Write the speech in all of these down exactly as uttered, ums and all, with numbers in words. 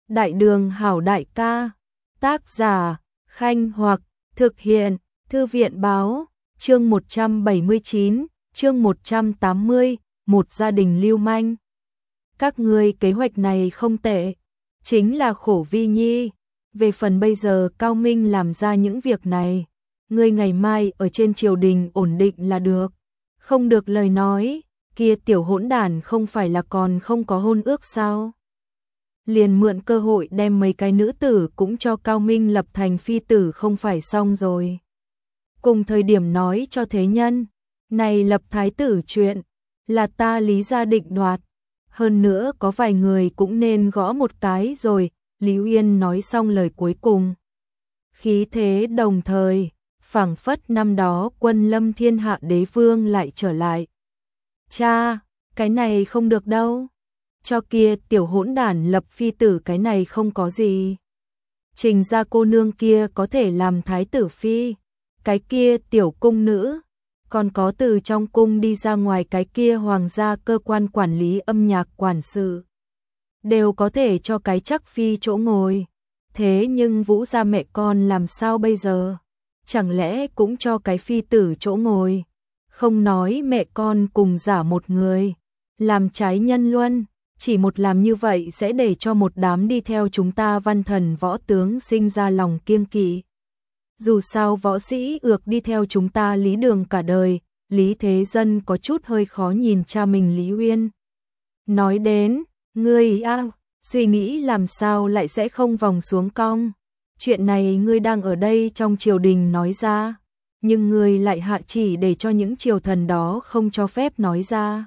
Đại đường hảo đại ca. Tác giả, Khanh Hoặc, thực hiện, Thư viện báo, chương một trăm bảy mươi chín, chương một trăm tám mươi, một gia đình lưu manh. Các ngươi kế hoạch này không tệ, chính là khổ Vi Nhi. Về phần bây giờ Cao Minh làm ra những việc này, ngươi ngày mai ở trên triều đình ổn định là được. Không được lời nói, kia tiểu hỗn đản không phải là còn không có hôn ước sao? Liền mượn cơ hội đem mấy cái nữ tử cũng cho Cao Minh lập thành phi tử không phải xong rồi. Cùng thời điểm nói cho thế nhân, này lập thái tử chuyện, là ta Lý gia định đoạt. Hơn nữa có vài người cũng nên gõ một cái rồi, Lý Uyên nói xong lời cuối cùng. Khí thế đồng thời, phảng phất năm đó quân lâm thiên hạ đế vương lại trở lại. Cha, cái này không được đâu. Cho kia tiểu hỗn đản lập phi tử cái này không có gì. Trình gia cô nương kia có thể làm thái tử phi, cái kia tiểu cung nữ, còn có từ trong cung đi ra ngoài cái kia hoàng gia cơ quan quản lý âm nhạc quản sự, đều có thể cho cái chắc phi chỗ ngồi. Thế nhưng Vũ gia mẹ con làm sao bây giờ? Chẳng lẽ cũng cho cái phi tử chỗ ngồi? Không nói mẹ con cùng giả một người, làm trái nhân luân. Chỉ một làm như vậy sẽ để cho một đám đi theo chúng ta văn thần võ tướng sinh ra lòng kiêng kỵ. Dù sao võ sĩ ược đi theo chúng ta Lý Đường cả đời, Lý Thế Dân có chút hơi khó nhìn cha mình Lý Uyên. Nói đến, ngươi a, suy nghĩ làm sao lại sẽ không vòng xuống cong. Chuyện này ngươi đang ở đây trong triều đình nói ra, nhưng ngươi lại hạ chỉ để cho những triều thần đó không cho phép nói ra.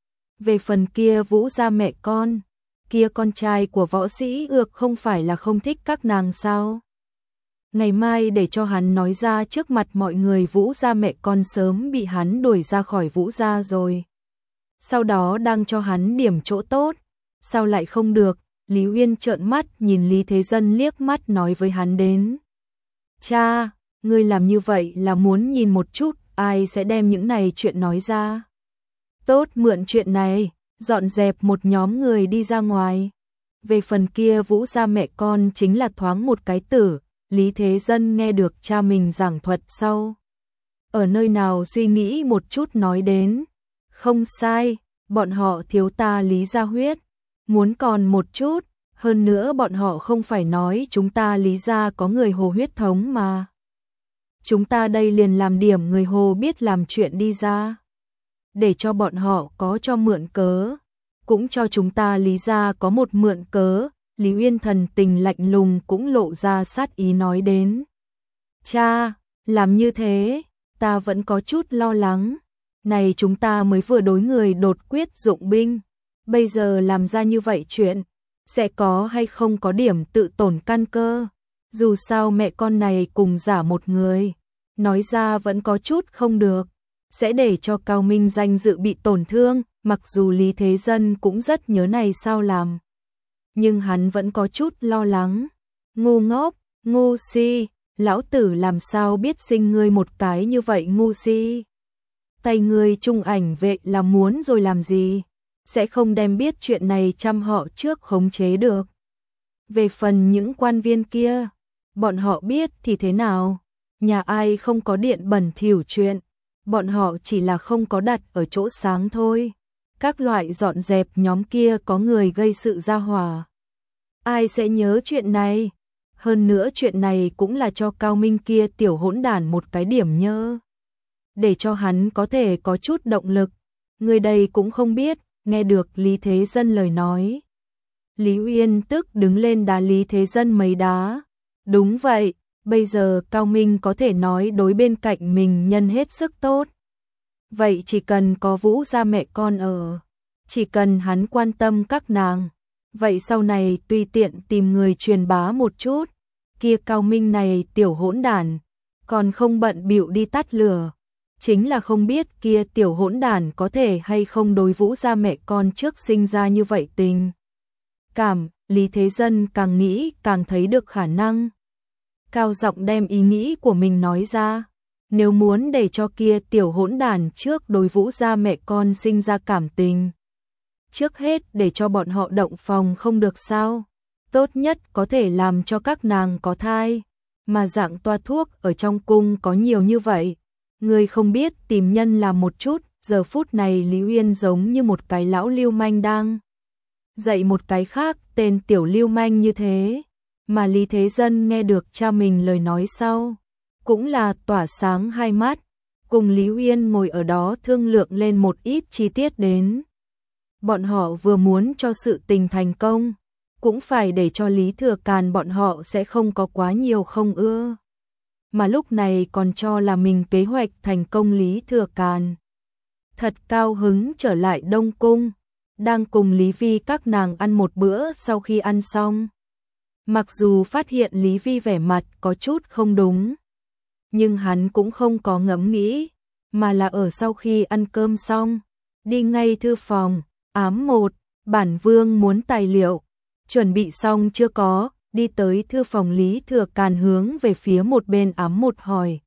Về phần kia Vũ gia mẹ con, kia con trai của võ sĩ ược không phải là không thích các nàng sao? Ngày mai để cho hắn nói ra trước mặt mọi người Vũ gia mẹ con sớm bị hắn đuổi ra khỏi Vũ gia rồi. Sau đó đang cho hắn điểm chỗ tốt, sao lại không được? Lý Uyên trợn mắt nhìn Lý Thế Dân liếc mắt nói với hắn đến. Cha, ngươi làm như vậy là muốn nhìn một chút ai sẽ đem những này chuyện nói ra. Tốt, mượn chuyện này, dọn dẹp một nhóm người đi ra ngoài. Về phần kia Vũ gia mẹ con chính là thoáng một cái tử, Lý Thế Dân nghe được cha mình giảng thuật sau. Ở nơi nào suy nghĩ một chút nói đến. Không sai, bọn họ thiếu ta Lý gia huyết. Muốn còn một chút, hơn nữa bọn họ không phải nói chúng ta Lý gia có người Hồ huyết thống mà. Chúng ta đây liền làm điểm người Hồ biết làm chuyện đi ra. Để cho bọn họ có cho mượn cớ, cũng cho chúng ta Lý gia có một mượn cớ. Lý Uyên thần tình lạnh lùng cũng lộ ra sát ý nói đến. Cha, làm như thế, ta vẫn có chút lo lắng. Này chúng ta mới vừa đối người đột quyết dụng binh, bây giờ làm ra như vậy chuyện, sẽ có hay không có điểm tự tổn căn cơ. Dù sao mẹ con này cùng giả một người, nói ra vẫn có chút không được. Sẽ để cho Cao Minh danh dự bị tổn thương, mặc dù Lý Thế Dân cũng rất nhớ này sao làm. Nhưng hắn vẫn có chút lo lắng. Ngu ngốc, ngu si, lão tử làm sao biết sinh ngươi một cái như vậy ngu si. Tay ngươi trung ảnh vệ là muốn rồi làm gì, sẽ không đem biết chuyện này chăm họ trước khống chế được. Về phần những quan viên kia, bọn họ biết thì thế nào, nhà ai không có điện bẩn thỉu chuyện. Bọn họ chỉ là không có đặt ở chỗ sáng thôi. Các loại dọn dẹp nhóm kia có người gây sự ra hỏa. Ai sẽ nhớ chuyện này? Hơn nữa chuyện này cũng là cho Cao Minh kia tiểu hỗn đản một cái điểm nhớ. Để cho hắn có thể có chút động lực. Người đây cũng không biết, nghe được Lý Thế Dân lời nói. Lý Uyên tức đứng lên đá Lý Thế Dân mấy đá. Đúng vậy. Bây giờ Cao Minh có thể nói đối bên cạnh mình nhân hết sức tốt. Vậy chỉ cần có Vũ gia mẹ con ở, chỉ cần hắn quan tâm các nàng, vậy sau này tùy tiện tìm người truyền bá một chút. Kia Cao Minh này tiểu hỗn đản, còn không bận bịu đi tắt lửa. Chính là không biết kia tiểu hỗn đản có thể hay không đối Vũ gia mẹ con trước sinh ra như vậy tình cảm. Lý Thế Dân càng nghĩ càng thấy được khả năng. Cao giọng đem ý nghĩ của mình nói ra. Nếu muốn để cho kia tiểu hỗn đản trước đối Vũ gia mẹ con sinh ra cảm tình, trước hết để cho bọn họ động phòng không được sao? tốt nhất có thể làm cho các nàng có thai, mà dạng toa thuốc ở trong cung có nhiều như vậy. Người không biết tìm nhân làm một chút, giờ phút này Lý Uyên giống như một cái lão lưu manh đang dạy một cái khác tên tiểu lưu manh như thế, mà Lý Thế Dân nghe được cha mình lời nói sau, cũng là tỏa sáng hai mắt, cùng Lý Uyên ngồi ở đó thương lượng lên một ít chi tiết đến. Bọn họ vừa muốn cho sự tình thành công, cũng phải để cho Lý Thừa Càn bọn họ sẽ không có quá nhiều không ưa. Mà lúc này còn cho là mình kế hoạch thành công. Lý Thừa Càn thật cao hứng trở lại Đông Cung, đang cùng Lý Vi các nàng ăn một bữa. Sau khi ăn xong, mặc dù phát hiện Lý Vi vẻ mặt có chút không đúng, nhưng hắn cũng không có ngẫm nghĩ, mà là ở sau khi ăn cơm xong, đi ngay thư phòng. Ám một, bản vương muốn tài liệu, chuẩn bị xong chưa có, đi tới thư phòng. Lý Thừa Càn hướng về phía một bên ám một hỏi.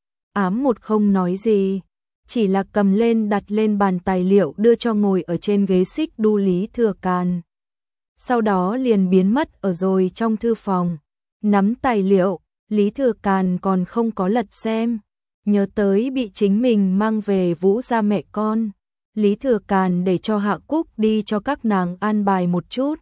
Ám một không nói gì, chỉ là cầm lên đặt lên bàn tài liệu đưa cho ngồi ở trên ghế xích đu Lý Thừa Càn. Sau đó liền biến mất ở rồi trong thư phòng, nắm tài liệu, Lý Thừa Càn còn không có lật xem, nhớ tới bị chính mình mang về Vũ gia mẹ con. Lý Thừa Càn để cho Hạ Cúc đi cho các nàng an bài một chút.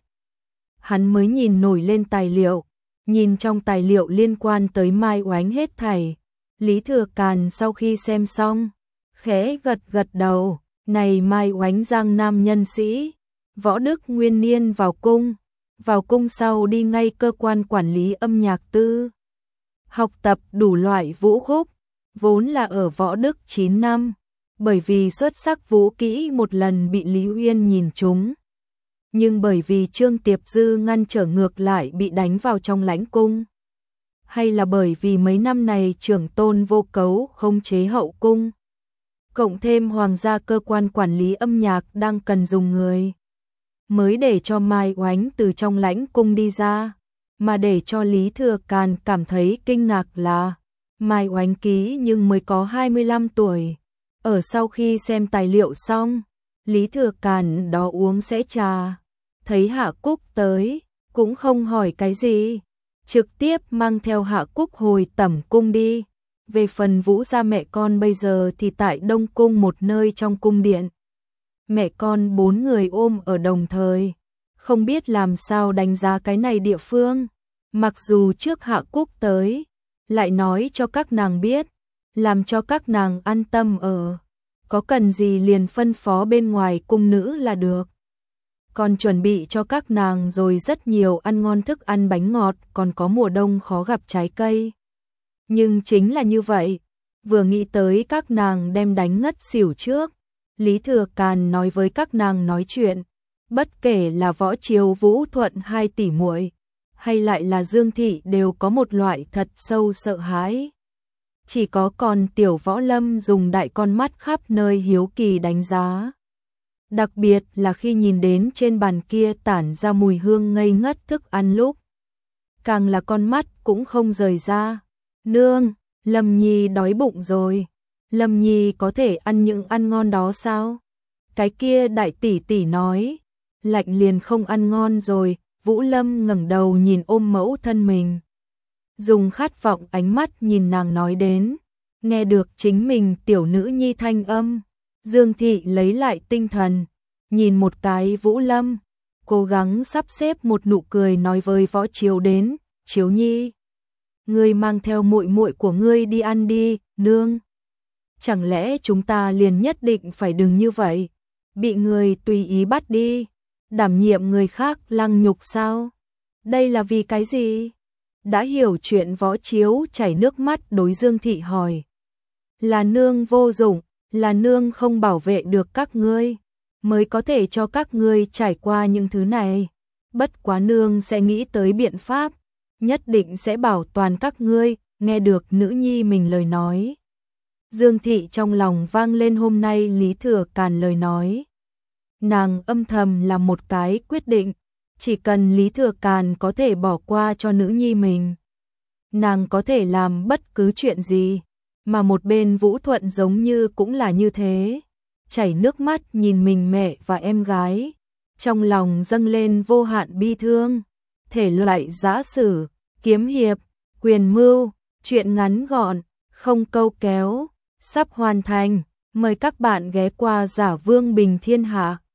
Hắn mới nhìn nổi lên tài liệu, nhìn trong tài liệu liên quan tới Mai Oánh hết thảy. Lý Thừa Càn sau khi xem xong, khẽ gật gật đầu, này Mai Oánh giang nam nhân sĩ, Võ Đức Nguyên Niên vào cung, vào cung sau đi ngay cơ quan quản lý âm nhạc tư, học tập đủ loại vũ khúc, vốn là ở Võ Đức chín năm. Bởi vì xuất sắc vũ kỹ một lần bị Lý Uyên nhìn trúng, nhưng bởi vì Trương Tiệp Dư ngăn trở ngược lại bị đánh vào trong lãnh cung, hay là bởi vì mấy năm này trưởng tôn vô cấu khống chế hậu cung, cộng thêm hoàng gia cơ quan quản lý âm nhạc đang cần dùng người, mới để cho Mai Oánh từ trong lãnh cung đi ra. Mà để cho Lý Thừa Càn cảm thấy kinh ngạc là Mai Oánh ký nhưng mới có hai mươi lăm tuổi. Ở sau khi xem tài liệu xong, Lý Thừa Càn đó uống sẽ trà, thấy Hạ Cúc tới, cũng không hỏi cái gì, trực tiếp mang theo Hạ Cúc hồi tẩm cung đi. Về phần Vũ gia mẹ con bây giờ thì tại Đông Cung một nơi trong cung điện. Mẹ con bốn người ôm ở đồng thời, không biết làm sao đánh giá cái này địa phương. Mặc dù trước Hạ Cúc tới, lại nói cho các nàng biết, làm cho các nàng an tâm ở, có cần gì liền phân phó bên ngoài cung nữ là được. Còn chuẩn bị cho các nàng rồi rất nhiều ăn ngon thức ăn bánh ngọt, còn có mùa đông khó gặp trái cây. Nhưng chính là như vậy, vừa nghĩ tới các nàng đem đánh ngất xỉu trước, Lý Thừa Càn nói với các nàng nói chuyện, bất kể là Võ Chiếu Vũ Thuận hai tỷ muội, hay lại là Dương Thị đều có một loại thật sâu sợ hãi. Chỉ có còn Tiểu Võ Lâm dùng đại con mắt khắp nơi hiếu kỳ đánh giá. Đặc biệt là khi nhìn đến trên bàn kia tản ra mùi hương ngây ngất thức ăn lúc, càng là con mắt cũng không rời ra. Nương, Lâm Nhi đói bụng rồi. Lâm Nhi có thể ăn những ăn ngon đó sao? Cái kia đại tỷ tỷ nói, lạnh liền không ăn ngon rồi. Vũ Lâm ngẩng đầu nhìn ôm mẫu thân mình, dùng khát vọng ánh mắt nhìn nàng nói đến. Nghe được chính mình tiểu nữ nhi thanh âm, Dương Thị lấy lại tinh thần, nhìn một cái Vũ Lâm, cố gắng sắp xếp một nụ cười nói với Võ Chiếu đến, Chiếu Nhi, ngươi mang theo muội muội của ngươi đi ăn đi. Nương, chẳng lẽ chúng ta liền nhất định phải đừng như vậy, bị người tùy ý bắt đi, đảm nhiệm người khác lăng nhục sao? Đây là vì cái gì? Đã hiểu chuyện Võ Chiếu chảy nước mắt đối Dương Thị hỏi. Là nương vô dụng, là nương không bảo vệ được các ngươi, mới có thể cho các ngươi trải qua những thứ này. Bất quá nương sẽ nghĩ tới biện pháp, nhất định sẽ bảo toàn các ngươi. Nghe được nữ nhi mình lời nói, Dương Thị trong lòng vang lên hôm nay Lý Thừa Càn lời nói. Nàng âm thầm làm một cái quyết định, chỉ cần Lý Thừa Càn có thể bỏ qua cho nữ nhi mình, nàng có thể làm bất cứ chuyện gì. Mà một bên Vũ Thuận giống như cũng là như thế, chảy nước mắt nhìn mình mẹ và em gái, trong lòng dâng lên vô hạn bi thương. thể loại giã sử, kiếm hiệp, quyền mưu, truyện ngắn gọn, không câu kéo, sắp hoàn thành. Mời các bạn ghé qua Giả Vương Bình Thiên Hạ.